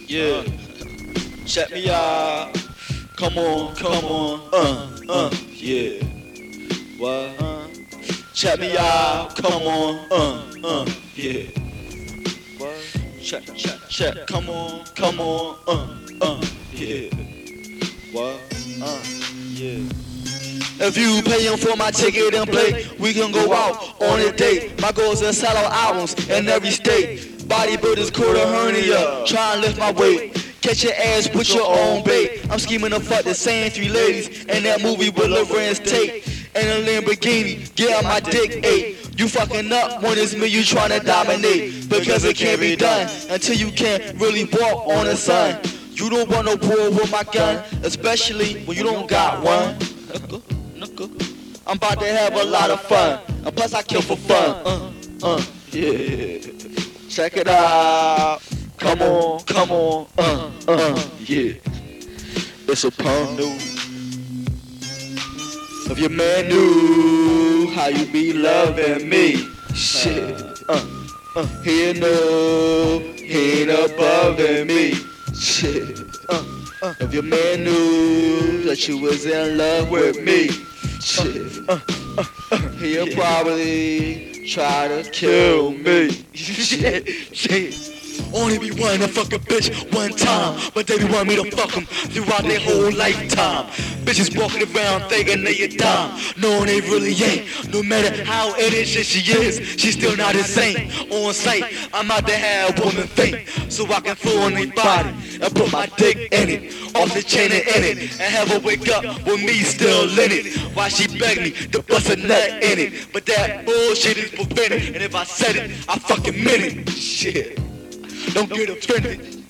Yeah. Check me out. Come on, yeah. What? Check me out. Come on, yeah. What? Check. Come on, yeah. What? Yeah. If you paying for my ticket and play, we can go out on a date. My goals are sell out albums in every state. Bodybuilders quarter hernia, try and lift my weight. Catch your ass with your own bait. I'm scheming to fuck the same 3 ladies in that movie with Lorenz Tate. In a Lamborghini, get my dick ate. You fucking up when it's me you tryna dominate. Because it can't be done until you can't really walk on the sun. You don't want no war with my gun, especially when you don't got one. I'm about to have a lot of fun, and plus I kill for fun. Yeah. Check it out. Come on, yeah. It's a pound new. If your man knew how you be loving me, shit. He know he ain't above me, shit. If your man knew that you was in love with me, shit. He'll probably try to kill me. Shit. Only be wanting to fuck a bitch one time, but they be want me to fuck them throughout their whole lifetime. Bitches walking around thinking they a dime, knowing they really ain't. No matter how innocent she is, she's still not the same. On sight, I'm out to have women faint, so I can flow on their body and put my dick in it, off the chain and in it, and have her wake up with me still in it. While she beg me to bust a nut in it, but that bullshit is prevented, and if I said it, I fucking meant it. Shit. Don't get offended.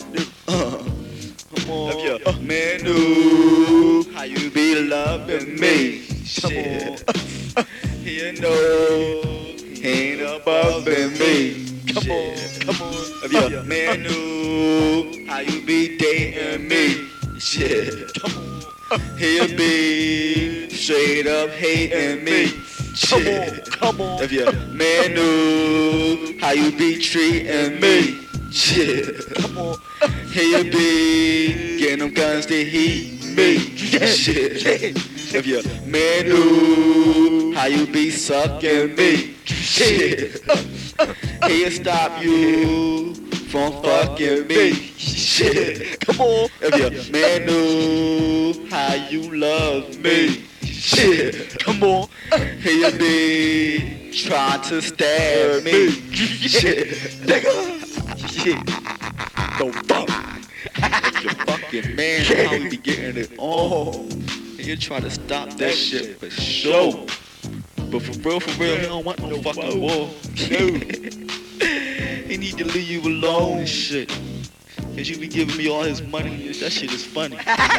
Come on. If your man knew how you be loving me, shit. He know he ain't above me. Come on. If your man knew how you be dating me, shit. He'll be straight up hating me. Shit. Come on. If your man knew how you be treating me, shit. Come on. He'll be getting them guns to heat me. Shit. If your man knew how you be sucking me, shit. He'll stop you from fucking me. Shit. Come on. If your man knew how you love me, shit. Come on. He'll be trying to stab me. Shit. Nigga. Shit. Don't fuck. Your fucking man probably be getting it on. And you try to stop that shit for sure. But for real, he don't want no fucking war. He need to leave you alone and shit. Cause you be giving me all his money. That shit is funny.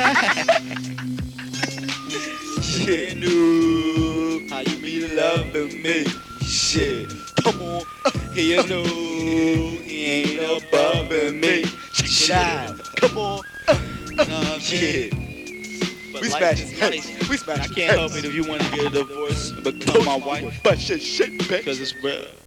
Shit, knew how you be loving me. Shit. Come on. He know he ain't above me. Shine. Come on. Shit. We smash. We smash. I can't help it if you want to get a divorce and become my wife. But shit, baby. Because it's real.